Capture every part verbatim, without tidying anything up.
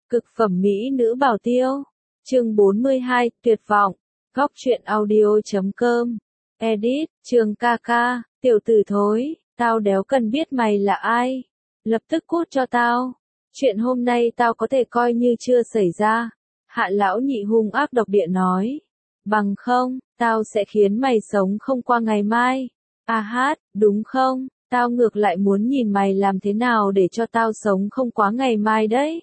Cực phẩm mỹ nữ bảo tiêu. Chương bốn mươi hai, tuyệt vọng. Góc truyện audio.com. Edit, Trường ca ca, tiểu tử thối, tao đéo cần biết mày là ai. Lập tức cút cho tao. Chuyện hôm nay tao có thể coi như chưa xảy ra. Hạ lão nhị hung ác độc địa nói. Bằng không, tao sẽ khiến mày sống không qua ngày mai. A hát, đúng không? Tao ngược lại muốn nhìn mày làm thế nào để cho tao sống không quá ngày mai đấy.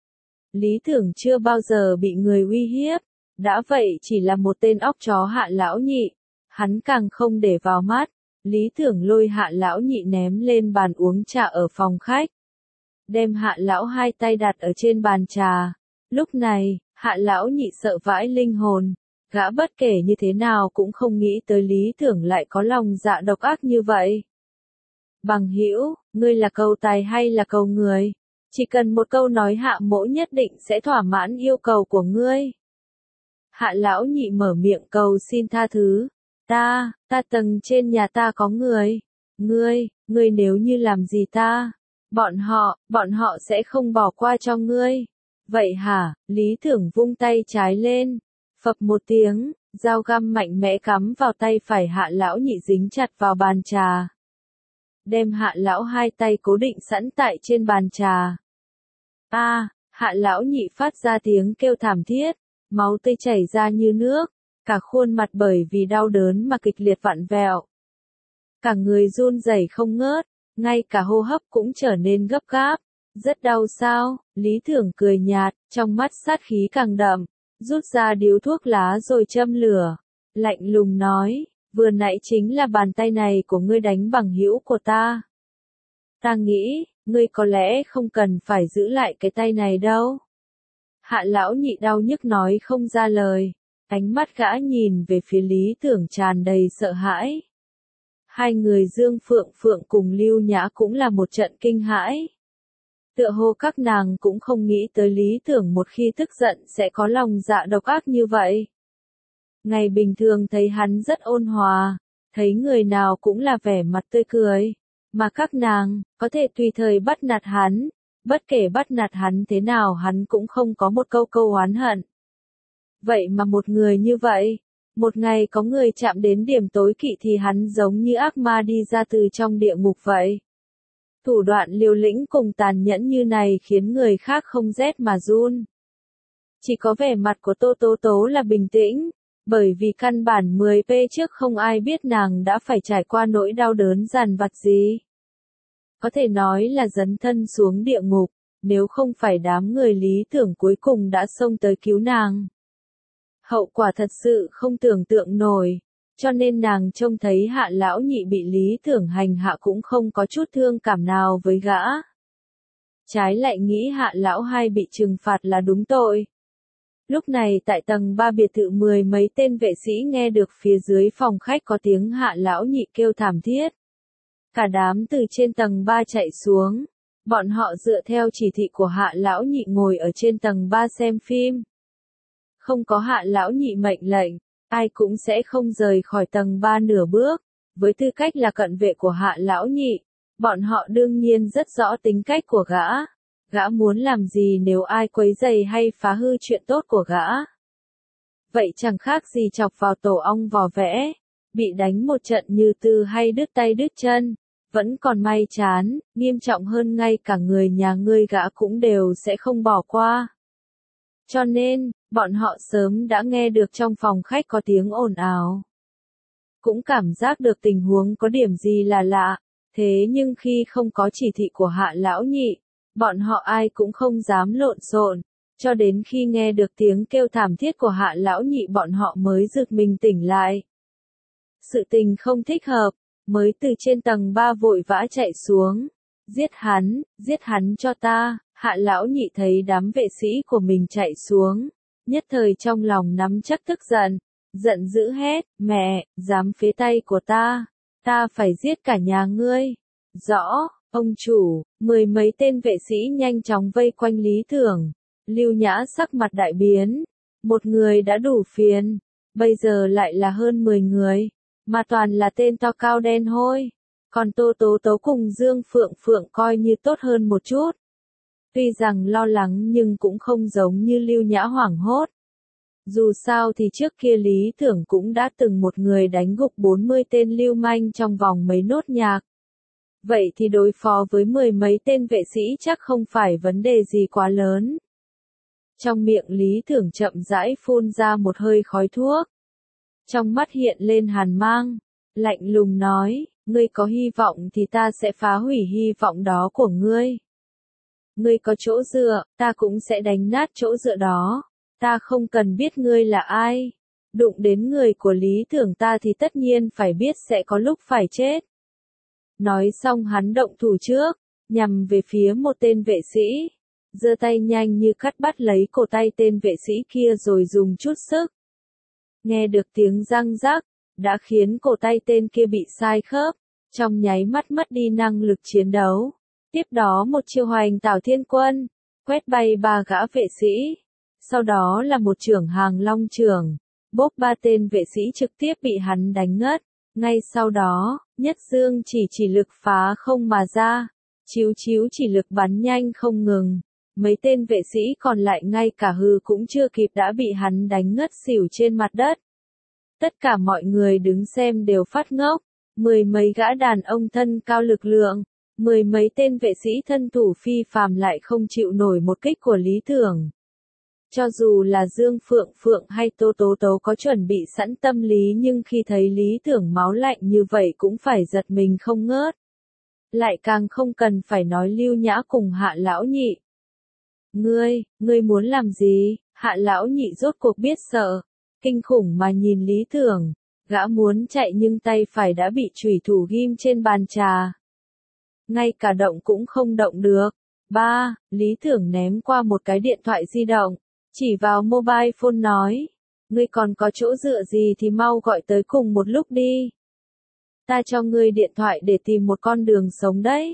Lý Tưởng chưa bao giờ bị người uy hiếp, đã vậy chỉ là một tên óc chó Hạ lão nhị, hắn càng không để vào mắt. Lý Tưởng lôi Hạ lão nhị ném lên bàn uống trà ở phòng khách, đem Hạ lão hai tay đặt ở trên bàn trà. Lúc này, Hạ lão nhị sợ vãi linh hồn, gã bất kể như thế nào cũng không nghĩ tới Lý Tưởng lại có lòng dạ độc ác như vậy. Bằng hữu, ngươi là cầu tài hay là cầu người? Chỉ cần một câu nói Hạ mỗ nhất định sẽ thỏa mãn yêu cầu của ngươi. Hạ lão nhị mở miệng cầu xin tha thứ. Ta, ta tầng trên nhà ta có người. Ngươi, ngươi nếu như làm gì ta, bọn họ, bọn họ sẽ không bỏ qua cho ngươi. Vậy hả? Lý Tưởng vung tay trái lên, phập một tiếng, dao găm mạnh mẽ cắm vào tay phải Hạ lão nhị dính chặt vào bàn trà, đem Hạ lão hai tay cố định sẵn tại trên bàn trà. A, à, Hạ lão nhị phát ra tiếng kêu thảm thiết, máu tươi chảy ra như nước, cả khuôn mặt bởi vì đau đớn mà kịch liệt vặn vẹo. Cả người run rẩy không ngớt, ngay cả hô hấp cũng trở nên gấp gáp. Rất đau sao? Lý Tưởng cười nhạt, trong mắt sát khí càng đậm, rút ra điếu thuốc lá rồi châm lửa, lạnh lùng nói, vừa nãy chính là bàn tay này của ngươi đánh bằng hữu của ta. Ta nghĩ, ngươi có lẽ không cần phải giữ lại cái tay này đâu. Hạ lão nhị đau nhức nói không ra lời, ánh mắt gã nhìn về phía Lý Tưởng tràn đầy sợ hãi. Hai người Dương Phượng Phượng cùng Lưu Nhã cũng là một trận kinh hãi. Tựa hồ các nàng cũng không nghĩ tới Lý Tưởng một khi tức giận sẽ có lòng dạ độc ác như vậy. Ngày bình thường thấy hắn rất ôn hòa, thấy người nào cũng là vẻ mặt tươi cười, mà các nàng có thể tùy thời bắt nạt hắn, bất kể bắt nạt hắn thế nào hắn cũng không có một câu câu oán hận. Vậy mà một người như vậy, một ngày có người chạm đến điểm tối kỵ thì hắn giống như ác ma đi ra từ trong địa ngục vậy. Thủ đoạn liều lĩnh cùng tàn nhẫn như này khiến người khác không rét mà run. Chỉ có vẻ mặt của Tô Tố Tố là bình tĩnh, bởi vì căn bản mười phút trước không ai biết nàng đã phải trải qua nỗi đau đớn dằn vặt gì. Có thể nói là dấn thân xuống địa ngục, nếu không phải đám người Lý Tưởng cuối cùng đã xông tới cứu nàng. Hậu quả thật sự không tưởng tượng nổi, cho nên nàng trông thấy Hạ lão nhị bị Lý Tưởng hành hạ cũng không có chút thương cảm nào với gã. Trái lại nghĩ Hạ lão hai bị trừng phạt là đúng tội. Lúc này tại tầng ba biệt thự mười mấy tên vệ sĩ nghe được phía dưới phòng khách có tiếng Hạ lão nhị kêu thảm thiết. Cả đám từ trên tầng ba chạy xuống, bọn họ dựa theo chỉ thị của Hạ lão nhị ngồi ở trên tầng ba xem phim. Không có Hạ lão nhị mệnh lệnh, ai cũng sẽ không rời khỏi tầng ba nửa bước. Với tư cách là cận vệ của Hạ lão nhị, bọn họ đương nhiên rất rõ tính cách của gã. Gã muốn làm gì nếu ai quấy rầy hay phá hư chuyện tốt của gã. Vậy chẳng khác gì chọc vào tổ ong vò vẽ, bị đánh một trận như tư hay đứt tay đứt chân, vẫn còn may chán, nghiêm trọng hơn ngay cả người nhà ngươi gã cũng đều sẽ không bỏ qua. Cho nên, bọn họ sớm đã nghe được trong phòng khách có tiếng ồn ào. Cũng cảm giác được tình huống có điểm gì là lạ, thế nhưng khi không có chỉ thị của Hạ lão nhị, bọn họ ai cũng không dám lộn xộn, cho đến khi nghe được tiếng kêu thảm thiết của Hạ lão nhị bọn họ mới giật mình tỉnh lại. Sự tình không thích hợp, mới từ trên tầng ba vội vã chạy xuống. Giết hắn, giết hắn cho ta. Hạ lão nhị thấy đám vệ sĩ của mình chạy xuống, nhất thời trong lòng nắm chắc tức giận, giận dữ hét, mẹ, dám phế tay của ta, ta phải giết cả nhà ngươi. Rõ, ông chủ. Mười mấy tên vệ sĩ nhanh chóng vây quanh Lý Tưởng. Lưu Nhã sắc mặt đại biến, một người đã đủ phiền, bây giờ lại là hơn mười người, mà toàn là tên to cao đen hôi. Còn Tô Tố Tố cùng Dương Phượng Phượng coi như tốt hơn một chút. Tuy rằng lo lắng nhưng cũng không giống như Lưu Nhã hoảng hốt. Dù sao thì trước kia Lý Tưởng cũng đã từng một người đánh gục bốn mươi tên lưu manh trong vòng mấy nốt nhạc. Vậy thì đối phó với mười mấy tên vệ sĩ chắc không phải vấn đề gì quá lớn. Trong miệng Lý Tưởng chậm rãi phun ra một hơi khói thuốc. Trong mắt hiện lên hàn mang, lạnh lùng nói, ngươi có hy vọng thì ta sẽ phá hủy hy vọng đó của ngươi. Ngươi có chỗ dựa, ta cũng sẽ đánh nát chỗ dựa đó. Ta không cần biết ngươi là ai. Đụng đến người của Lý Tưởng ta thì tất nhiên phải biết sẽ có lúc phải chết. Nói xong hắn động thủ trước, nhằm về phía một tên vệ sĩ. Giơ tay nhanh như cắt bắt lấy cổ tay tên vệ sĩ kia rồi dùng chút sức. Nghe được tiếng răng rắc, đã khiến cổ tay tên kia bị sai khớp, trong nháy mắt mất đi năng lực chiến đấu. Tiếp đó một chiêu hoành tảo thiên quân, quét bay ba gã vệ sĩ. Sau đó là một chưởng hàng long chưởng, bóp ba tên vệ sĩ trực tiếp bị hắn đánh ngất. Ngay sau đó, nhất dương chỉ chỉ lực phá không mà ra, chiếu chiếu chỉ lực bắn nhanh không ngừng. Mấy tên vệ sĩ còn lại ngay cả hư cũng chưa kịp đã bị hắn đánh ngất xỉu trên mặt đất. Tất cả mọi người đứng xem đều phát ngốc, mười mấy gã đàn ông thân cao lực lượng, mười mấy tên vệ sĩ thân thủ phi phàm lại không chịu nổi một kích của Lý Tưởng. Cho dù là Dương Phượng Phượng hay Tô Tố Tố có chuẩn bị sẵn tâm lý nhưng khi thấy Lý Tưởng máu lạnh như vậy cũng phải giật mình không ngớt. Lại càng không cần phải nói Lưu Nhã cùng Hạ Lão Nhị. Ngươi, ngươi muốn làm gì? Hạ Lão Nhị rốt cuộc biết sợ, kinh khủng mà nhìn Lý Tưởng, gã muốn chạy nhưng tay phải đã bị chủy thủ ghim trên bàn trà. Ngay cả động cũng không động được. Ba, Lý Tưởng ném qua một cái điện thoại di động, chỉ vào mobile phone nói, ngươi còn có chỗ dựa gì thì mau gọi tới cùng một lúc đi. Ta cho ngươi điện thoại để tìm một con đường sống đấy.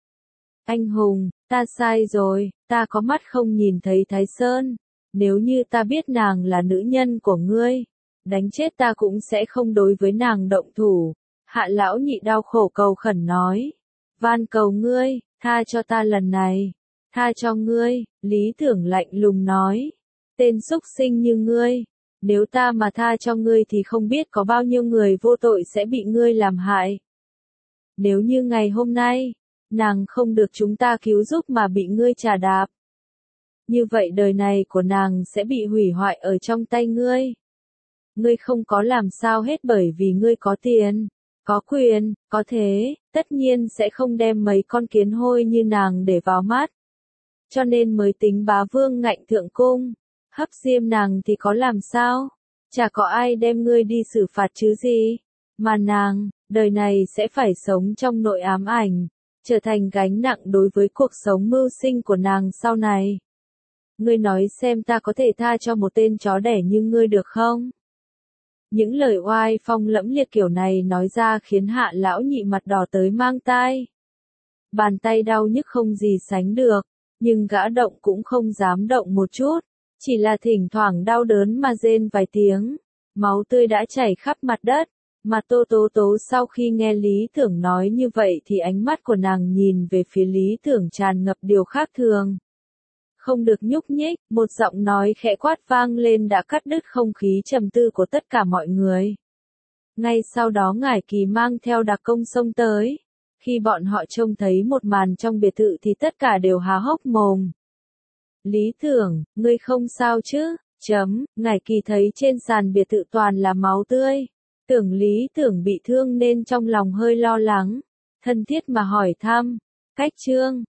Anh hùng, ta sai rồi, ta có mắt không nhìn thấy Thái Sơn. Nếu như ta biết nàng là nữ nhân của ngươi, đánh chết ta cũng sẽ không đối với nàng động thủ. Hạ Lão Nhị đau khổ cầu khẩn nói, van cầu ngươi, tha cho ta lần này, tha cho ngươi. Lý Tưởng lạnh lùng nói, tên xúc sinh như ngươi, nếu ta mà tha cho ngươi thì không biết có bao nhiêu người vô tội sẽ bị ngươi làm hại. Nếu như ngày hôm nay, nàng không được chúng ta cứu giúp mà bị ngươi trà đạp, như vậy đời này của nàng sẽ bị hủy hoại ở trong tay ngươi. Ngươi không có làm sao hết bởi vì ngươi có tiền, có quyền, có thế, tất nhiên sẽ không đem mấy con kiến hôi như nàng để vào mắt. Cho nên mới tính bá vương ngạnh thượng cung, hấp diêm nàng thì có làm sao? Chả có ai đem ngươi đi xử phạt chứ gì. Mà nàng, đời này sẽ phải sống trong nội ám ảnh, trở thành gánh nặng đối với cuộc sống mưu sinh của nàng sau này. Ngươi nói xem ta có thể tha cho một tên chó đẻ như ngươi được không? Những lời oai phong lẫm liệt kiểu này nói ra khiến Hạ Lão Nhị mặt đỏ tới mang tai. Bàn tay đau nhức không gì sánh được, nhưng gã động cũng không dám động một chút, chỉ là thỉnh thoảng đau đớn mà rên vài tiếng. Máu tươi đã chảy khắp mặt đất, mà Tô Tố Tố sau khi nghe Lý Tưởng nói như vậy thì ánh mắt của nàng nhìn về phía Lý Tưởng tràn ngập điều khác thường. Không được nhúc nhích, một giọng nói khẽ quát vang lên đã cắt đứt không khí trầm tư của tất cả mọi người. Ngay sau đó Ngải Kỳ mang theo đặc công xông tới. Khi bọn họ trông thấy một màn trong biệt thự thì tất cả đều há hốc mồm. Lý Tưởng, ngươi không sao chứ? Chấm, Ngải Kỳ thấy trên sàn biệt thự toàn là máu tươi. Tưởng Lý Tưởng bị thương nên trong lòng hơi lo lắng. Thân thiết mà hỏi thăm. Cách Trương,